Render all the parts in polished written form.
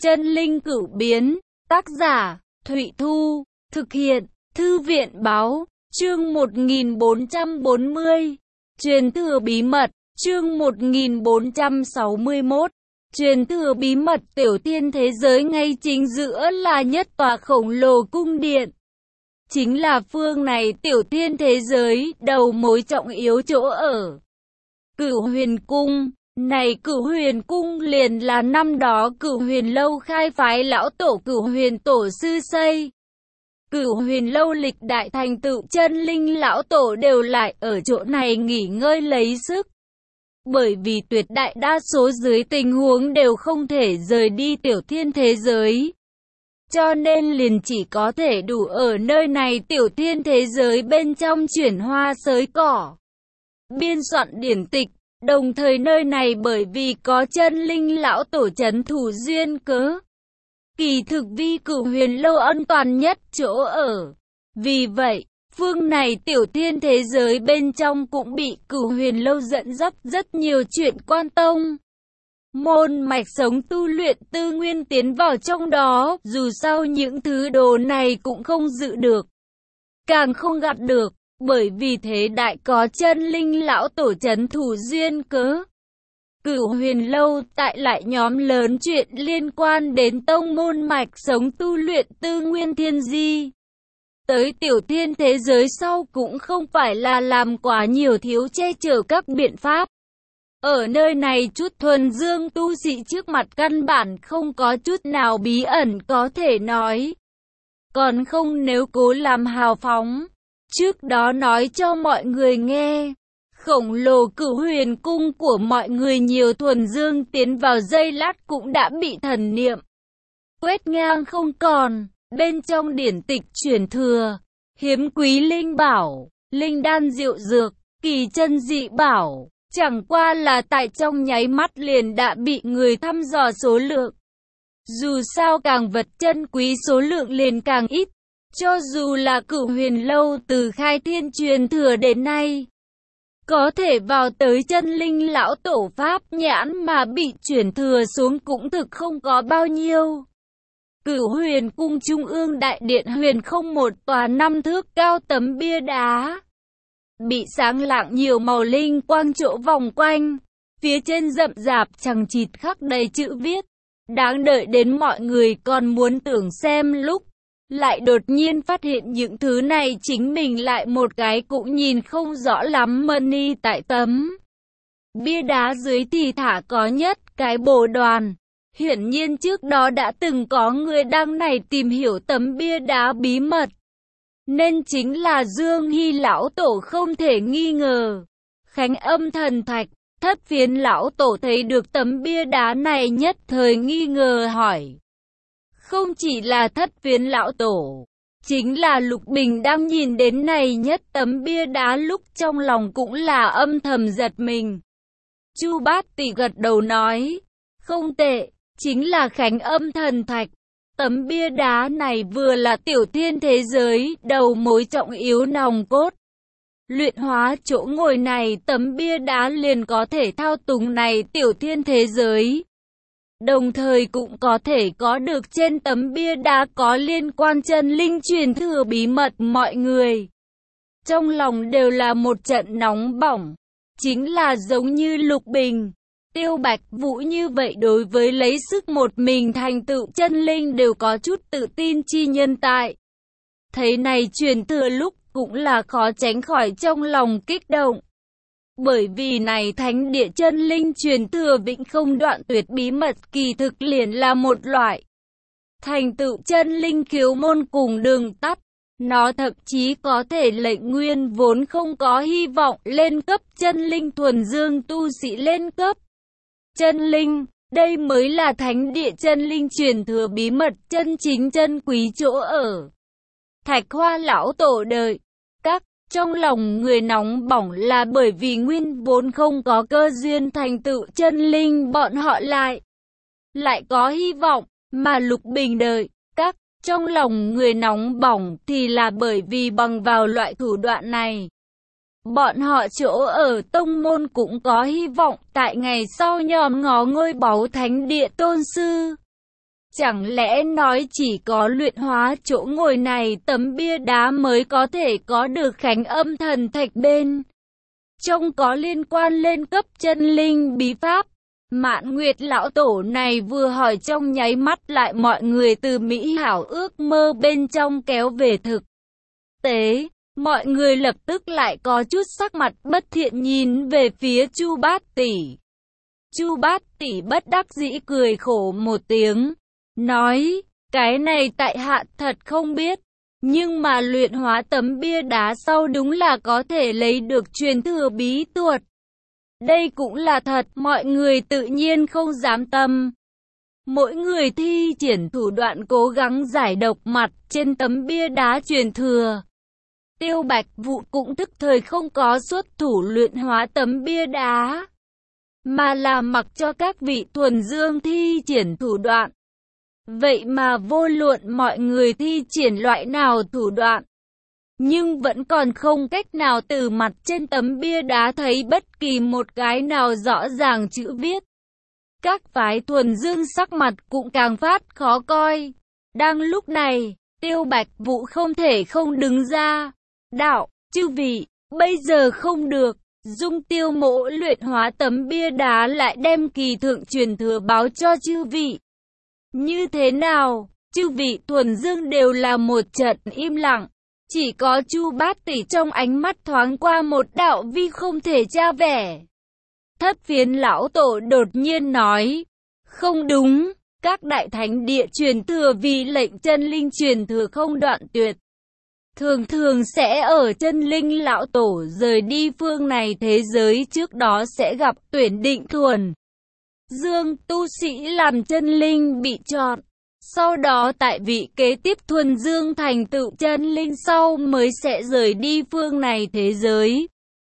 Chân linh cửu biến, tác giả, Thụy Thu, thực hiện, Thư viện Báo, chương 1440, truyền thừa bí mật, chương 1461, truyền thừa bí mật. Tiểu thiên thế giới ngay chính giữa là nhất tòa khổng lồ cung điện. Chính là phương này tiểu thiên thế giới, đầu mối trọng yếu chỗ ở. Cửu huyền cung. Này Cửu huyền cung liền là năm đó Cửu huyền lâu khai phái lão tổ Cửu huyền tổ sư xây. Cửu huyền lâu lịch đại thành tựu chân linh lão tổ đều lại ở chỗ này nghỉ ngơi lấy sức. Bởi vì tuyệt đại đa số dưới tình huống đều không thể rời đi tiểu thiên thế giới. Cho nên liền chỉ có thể đủ ở nơi này tiểu thiên thế giới bên trong chuyển hoa xới cỏ. Biên soạn điển tịch. Đồng thời nơi này bởi vì có chân linh lão tổ trấn thủ duyên cớ, kỳ thực vi Cửu huyền lâu an toàn nhất chỗ ở. Vì vậy, phương này tiểu thiên thế giới bên trong cũng bị Cửu huyền lâu dẫn dắt rất nhiều chuyện quan tông. Môn mạch sống tu luyện tư nguyên tiến vào trong đó, dù sao những thứ đồ này cũng không dự được, càng không gặt được. Bởi vì thế đại có chân linh lão tổ trấn thủ duyên cớ, Cửu huyền lâu tại lại nhóm lớn chuyện liên quan đến tông môn mạch sống tu luyện tư nguyên thiên di. Tới tiểu thiên thế giới sau cũng không phải là làm quá nhiều thiếu che chở các biện pháp. Ở nơi này chút thuần dương tu sĩ trước mặt căn bản không có chút nào bí ẩn có thể nói. Còn không nếu cố làm hào phóng. Trước đó nói cho mọi người nghe, khổng lồ Cửu huyền cung của mọi người nhiều thuần dương tiến vào giây lát cũng đã bị thần niệm quét ngang không còn. Bên trong điển tịch truyền thừa, hiếm quý linh bảo, linh đan diệu dược, kỳ chân dị bảo, chẳng qua là tại trong nháy mắt liền đã bị người thăm dò số lượng. Dù sao càng vật chân quý số lượng liền càng ít. Cho dù là Cửu huyền lâu từ khai thiên truyền thừa đến nay, có thể vào tới chân linh lão tổ pháp nhãn mà bị truyền thừa xuống cũng thực không có bao nhiêu. Cửu huyền cung trung ương đại điện huyền không một tòa 5 thước cao tấm bia đá, bị sáng lạng nhiều màu linh quang chỗ vòng quanh, phía trên rậm rạp chằng chịt khắc đầy chữ viết. Đáng đợi đến mọi người còn muốn tưởng xem lúc lại đột nhiên phát hiện những thứ này chính mình lại một cái cũng nhìn không rõ lắm. Money tại tấm bia đá dưới thì thả có nhất cái bồ đoàn. Hiển nhiên trước đó đã từng có người đang này tìm hiểu tấm bia đá bí mật. Nên chính là Dương Hy lão tổ không thể nghi ngờ. Khánh Âm thần thạch, Thất Phiến lão tổ thấy được tấm bia đá này nhất thời nghi ngờ hỏi. Không chỉ là Thất Phiến lão tổ, chính là Lục Bình đang nhìn đến này nhất tấm bia đá lúc trong lòng cũng là âm thầm giật mình. Chu Bát Tỷ gật đầu nói, không tệ, chính là Khánh Âm thần thạch. Tấm bia đá này vừa là tiểu thiên thế giới, đầu mối trọng yếu nòng cốt. Luyện hóa chỗ ngồi này tấm bia đá liền có thể thao túng này tiểu thiên thế giới. Đồng thời cũng có thể có được trên tấm bia đá có liên quan chân linh truyền thừa bí mật. Mọi người trong lòng đều là một trận nóng bỏng. Chính là giống như Lục Bình, Tiêu Bạch Vũ như vậy đối với lấy sức một mình thành tựu chân linh đều có chút tự tin chi nhân tại. Thấy này truyền thừa lúc cũng là khó tránh khỏi trong lòng kích động. Bởi vì này thánh địa chân linh truyền thừa vĩnh không đoạn tuyệt bí mật kỳ thực liền là một loại thành tựu chân linh khiếu môn cùng đường tắt. Nó thậm chí có thể lệnh nguyên vốn không có hy vọng lên cấp chân linh thuần dương tu sĩ lên cấp chân linh. Đây mới là thánh địa chân linh truyền thừa bí mật chân chính chân quý chỗ ở. Thạch Hoa lão tổ đợi các trong lòng người nóng bỏng là bởi vì nguyên vốn không có cơ duyên thành tựu chân linh bọn họ lại có hy vọng, mà Lục Bình đợi các trong lòng người nóng bỏng thì là bởi vì bằng vào loại thủ đoạn này, bọn họ chỗ ở tông môn cũng có hy vọng tại ngày sau nhòm ngó ngôi báu thánh địa tôn sư. Chẳng lẽ nói chỉ có luyện hóa chỗ ngồi này tấm bia đá mới có thể có được khánh âm thần thạch bên trong có liên quan lên cấp chân linh bí pháp? Mạn Nguyệt lão tổ này vừa hỏi trong nháy mắt lại mọi người từ mỹ hảo ước mơ bên trong kéo về thực tế. Mọi người lập tức lại có chút sắc mặt bất thiện nhìn về phía Chu Bát Tỷ. Chu Bát Tỷ bất đắc dĩ cười khổ một tiếng, nói, cái này tại hạ thật không biết, nhưng mà luyện hóa tấm bia đá sau đúng là có thể lấy được truyền thừa bí thuật. Đây cũng là thật, mọi người tự nhiên không dám tâm. Mỗi người thi triển thủ đoạn cố gắng giải độc mặt trên tấm bia đá truyền thừa. Tiêu Bạch Vũ cũng tức thời không có xuất thủ luyện hóa tấm bia đá, mà là mặc cho các vị thuần dương thi triển thủ đoạn. Vậy mà vô luận mọi người thi triển loại nào thủ đoạn, nhưng vẫn còn không cách nào từ mặt trên tấm bia đá thấy bất kỳ một cái nào rõ ràng chữ viết. Các phái thuần dương sắc mặt cũng càng phát khó coi. Đang lúc này, Tiêu Bạch Vũ không thể không đứng ra. Đạo, chư vị, bây giờ không được. Dung Tiêu Mỗ luyện hóa tấm bia đá lại đem kỳ thượng truyền thừa báo cho chư vị. Như thế nào? Chư vị thuần dương đều là một trận im lặng. Chỉ có Chu Bát Tỷ trong ánh mắt thoáng qua một đạo vi không thể tra vẻ. Thất Phiến lão tổ đột nhiên nói, không đúng, các đại thánh địa truyền thừa vì lệnh chân linh truyền thừa không đoạn tuyệt. Thường thường sẽ ở chân linh lão tổ rời đi phương này thế giới trước đó sẽ gặp tuyển định thuần dương tu sĩ làm chân linh bị chọn. Sau đó tại vị kế tiếp thuần dương thành tựu chân linh sau mới sẽ rời đi phương này thế giới.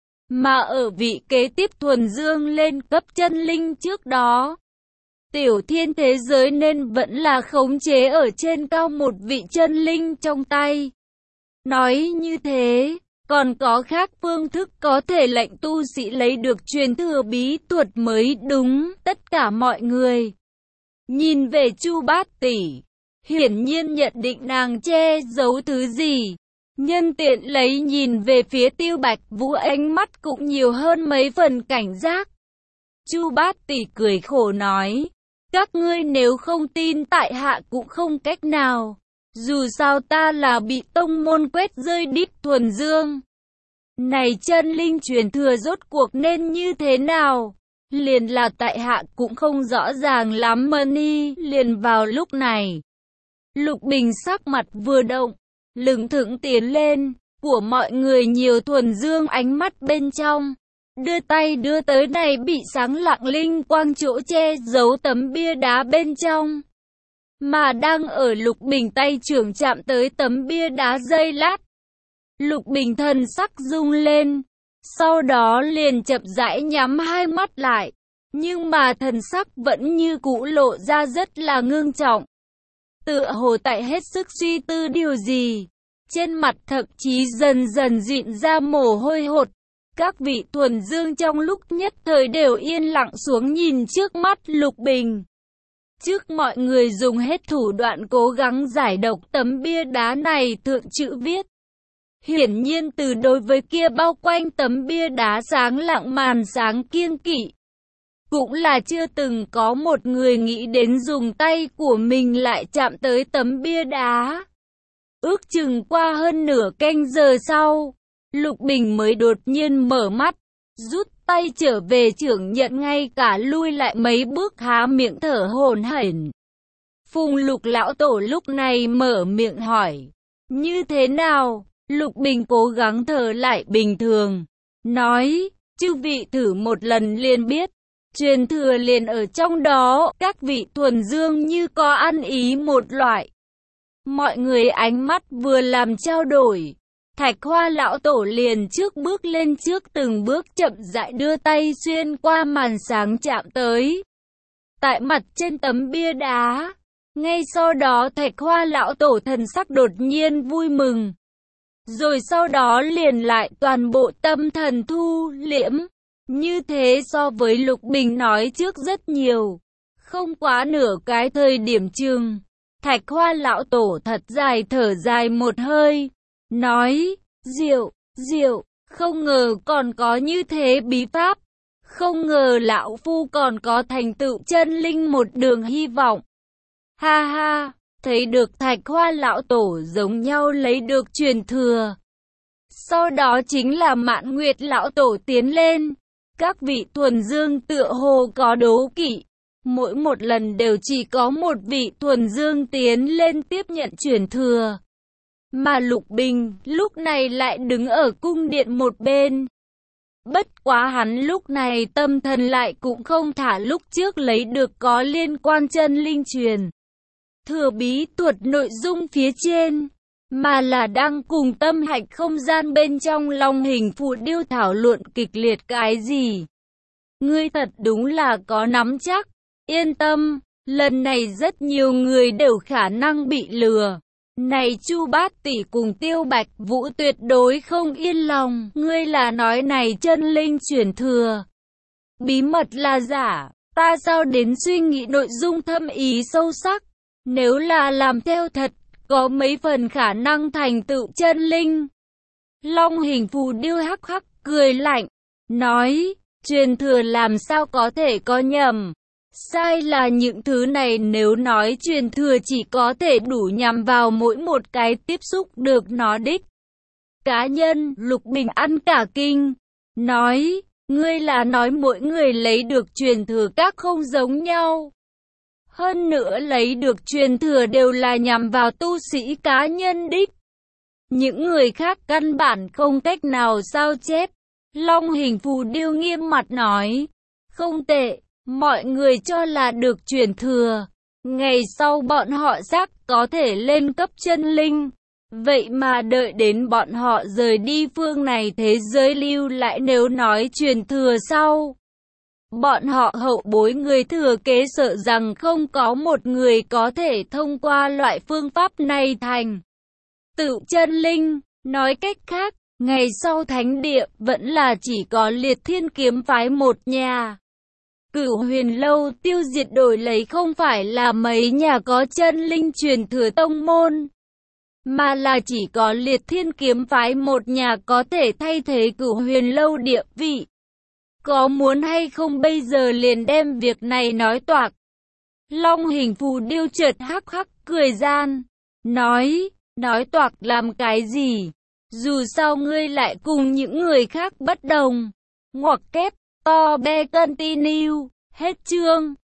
Mà ở vị kế tiếp thuần dương lên cấp chân linh trước đó, tiểu thiên thế giới nên vẫn là khống chế ở trên cao một vị chân linh trong tay. Nói như thế, còn có khác phương thức có thể lệnh tu sĩ lấy được truyền thừa bí thuật mới đúng. Tất cả mọi người nhìn về Chu Bát Tỷ, hiển nhiên nhận định nàng che giấu thứ gì. Nhân tiện lấy nhìn về phía Tiêu Bạch Vũ, ánh mắt cũng nhiều hơn mấy phần cảnh giác. Chu Bát Tỷ cười khổ nói, các ngươi nếu không tin tại hạ cũng không cách nào. Dù sao ta là bị tông môn quét rơi đít thuần dương. Này chân linh truyền thừa rốt cuộc nên như thế nào? Liền là tại hạ cũng không rõ ràng lắm mani. Liền vào lúc này, Lục Bình sắc mặt vừa động, lững thững tiến lên, của mọi người nhiều thuần dương ánh mắt bên trong. Đưa tay đưa tới này bị sáng lạng linh quang chỗ che giấu tấm bia đá bên trong. Mà đang ở Lục Bình tay trưởng chạm tới tấm bia đá giây lát. Lục Bình thần sắc rung lên, sau đó liền chậm rãi nhắm hai mắt lại. Nhưng mà thần sắc vẫn như cũ lộ ra rất là ngưng trọng. Tựa hồ tại hết sức suy tư điều gì. Trên mặt thậm chí dần dần dịn ra mồ hôi hột. Các vị thuần dương trong lúc nhất thời đều yên lặng xuống nhìn trước mắt Lục Bình. Trước mọi người dùng hết thủ đoạn cố gắng giải độc tấm bia đá này thượng chữ viết. Hiển nhiên từ đối với kia bao quanh tấm bia đá sáng lạng màn sáng kiêng kỵ. Cũng là chưa từng có một người nghĩ đến dùng tay của mình lại chạm tới tấm bia đá. Ước chừng qua hơn nửa canh giờ sau, Lục Bình mới đột nhiên mở mắt, rút tay trở về trưởng nhận, ngay cả lui lại mấy bước há miệng thở hổn hển. Phùng Lục lão tổ lúc này mở miệng hỏi, như thế nào? Lục Bình cố gắng thở lại bình thường, nói, chư vị thử một lần liền biết, truyền thừa liền ở trong đó. Các vị thuần dương như có ăn ý một loại. Mọi người ánh mắt vừa làm trao đổi, Thạch Hoa lão tổ liền trước bước lên trước từng bước chậm rãi đưa tay xuyên qua màn sáng chạm tới tại mặt trên tấm bia đá. Ngay sau đó Thạch Hoa lão tổ thần sắc đột nhiên vui mừng, rồi sau đó liền lại toàn bộ tâm thần thu liễm. Như thế so với Lục Bình nói trước rất nhiều. Không quá nửa cái thời điểm chừng, Thạch Hoa lão tổ thật dài thở dài một hơi, nói, diệu, diệu, không ngờ còn có như thế bí pháp, không ngờ lão phu còn có thành tựu chân linh một đường hy vọng. Ha ha, thấy được Thạch Hoa lão tổ giống nhau lấy được truyền thừa. Sau đó chính là Mạn Nguyệt lão tổ tiến lên, các vị thuần dương tựa hồ có đố kỵ. Mỗi một lần đều chỉ có một vị thuần dương tiến lên tiếp nhận truyền thừa. Mà Lục Bình lúc này lại đứng ở cung điện một bên. Bất quá hắn lúc này tâm thần lại cũng không thả lúc trước lấy được có liên quan chân linh truyền thừa bí thuật nội dung phía trên, mà là đang cùng tâm hạch không gian bên trong Long Hình Phù Điêu thảo luận kịch liệt cái gì. Ngươi thật đúng là có nắm chắc. Yên tâm, lần này rất nhiều người đều khả năng bị lừa. Này Chu Bát tỷ cùng Tiêu Bạch Vũ tuyệt đối không yên lòng. Ngươi là nói này chân linh truyền thừa bí mật là giả, ta sao đến suy nghĩ nội dung thâm ý sâu sắc. Nếu là làm theo thật, có mấy phần khả năng thành tựu chân linh. Long Hình Phù Điêu hắc hắc cười lạnh, nói, truyền thừa làm sao có thể có nhầm. Sai là những thứ này, nếu nói truyền thừa chỉ có thể đủ nhằm vào mỗi một cái tiếp xúc được nó đích cá nhân. Lục Bình ăn cả kinh, nói, ngươi là nói mỗi người lấy được truyền thừa các không giống nhau. Hơn nữa lấy được truyền thừa đều là nhằm vào tu sĩ cá nhân đích. Những người khác căn bản không cách nào sao chép. Long Hình Phù Điêu nghiêm mặt nói, không tệ. Mọi người cho là được truyền thừa, ngày sau bọn họ xác có thể lên cấp chân linh. Vậy mà đợi đến bọn họ rời đi phương này thế giới lưu lại, nếu nói truyền thừa sau, bọn họ hậu bối người thừa kế sợ rằng không có một người có thể thông qua loại phương pháp này thành tựu chân linh. Nói cách khác, ngày sau thánh địa vẫn là chỉ có Liệt Thiên kiếm phái một nhà. Cửu Huyền Lâu tiêu diệt đổi lấy không phải là mấy nhà có chân linh truyền thừa tông môn, mà là chỉ có Liệt Thiên kiếm phái một nhà có thể thay thế Cửu Huyền Lâu địa vị. Có muốn hay không bây giờ liền đem việc này nói toạc. Long Hình Phù Điêu chợt hắc hắc cười gian, nói toạc làm cái gì? Dù sao ngươi lại cùng những người khác bất đồng. Ngoặc kép, to be continue, hết chương.